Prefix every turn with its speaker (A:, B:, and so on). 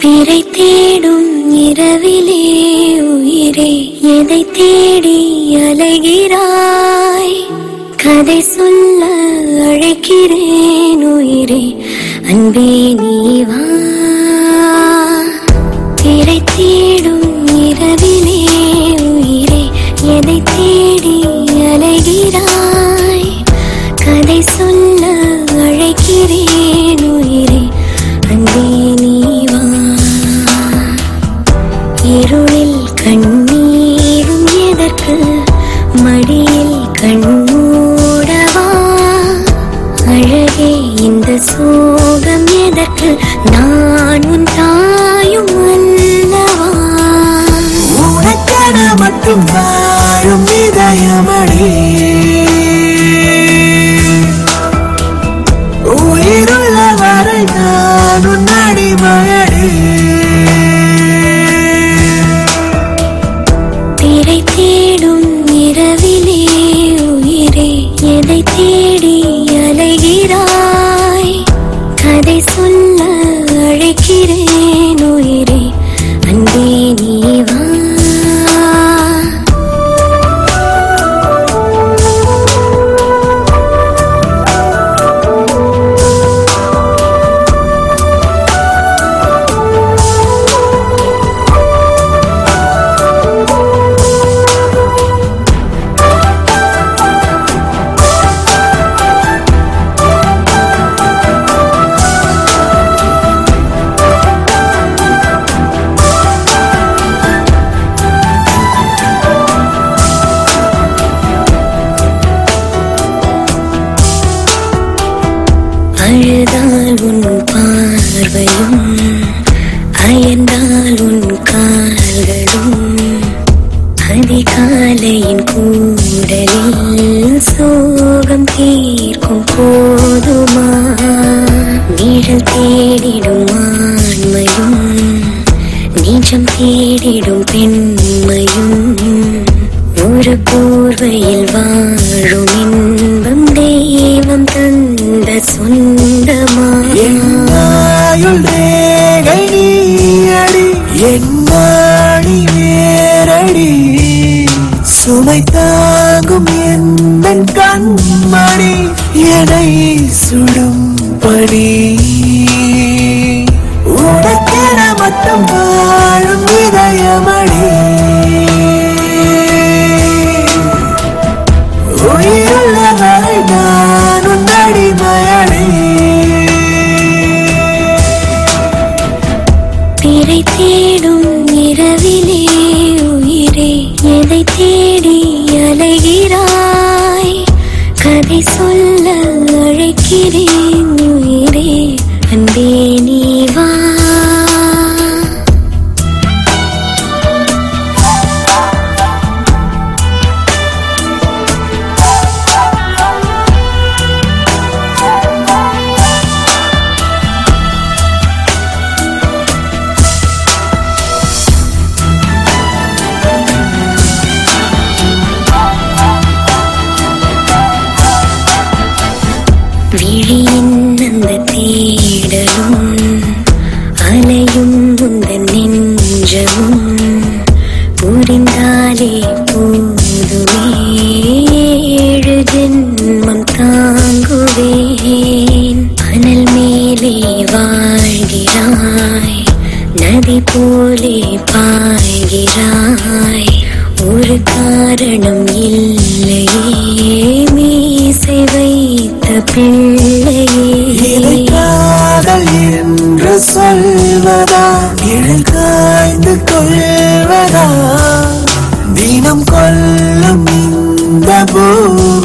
A: பிறை தேடும் இரவிலே உயிரே எதை தேடி அலைகிறாய்? கதை சொல்ல அழைக்கிறேன் உயிரே, அன்பே நீ வா. பிறை தேடும் இரவிலே உயிரே எதை தேடி அலைகிறாய்? கதை சொல்ல அழைக்கிறேன் உயிரே, அன்பே நீ வா. இருளில் கண்ணீரும் எதற்கு, மடியில் கண்மூடவா? அழகே இந்த சோகம் எதற்கு, நான் உன் தாயும் அல்லவா?
B: உனக்கென மட்டும் வாழும் இதயமடி, உயிருள்ள வரை நான் உன் அடிமையடி.
A: பிறை தேடும் இரவிலே உயிரே எதை தேடி அலைகிறாய்? கதை சொல்ல அழைக்கிறேன் உயிரே, அன்பே நீ வா. அழுதால் உன் பார்வையும், அயர்ந்தால் உன் கால்களும், அதிகாலையின் கூடலில் சோகம் தீர்க்கும் போதுமா? நிழல் தேடிடும் ஆண்மையும், நிஜம் தேடிடும் பெண்மையும், ஒரு போர்வையில் வாழும் இன்பம் தெய்வம் தந்த சொந்தமா?
B: என்னாயுள் ரேகை நீயடி, என்னாடி வேரடி, சுமை தாங்கும் எந்தன் கண்மணி, எனை சுடும் பணி. உனக்கென மட்டும் வாழும் இதயமடி, உயிருள்ள வரை நான் உன் அடிமையடி.
A: பிறை தேடும் இரவிலே உயிரே எதை தேடி அலைகிறாய்? கதை சொல்ல அழைக்கிறேன் உயிரே, அன்பே நீ வா. விழியின் அந்த தேடலும், அலையும் உந்தன் நெஞ்சமும், புரிந்தாலே போதுமே, 7 ஜென்மம் தாங்குவேன். அனல் மேலே வாழ்கிறாய், நதி போலே பாய்கிறாய், ஒரு காரணம் இல்லையே, மீசை வைத்த பிள்ளையே.
B: காதல் என்று சொல்வதா, நிழல் காய்ந்து கொள்வதா, தினம் கொல்லும் இந்த பூமி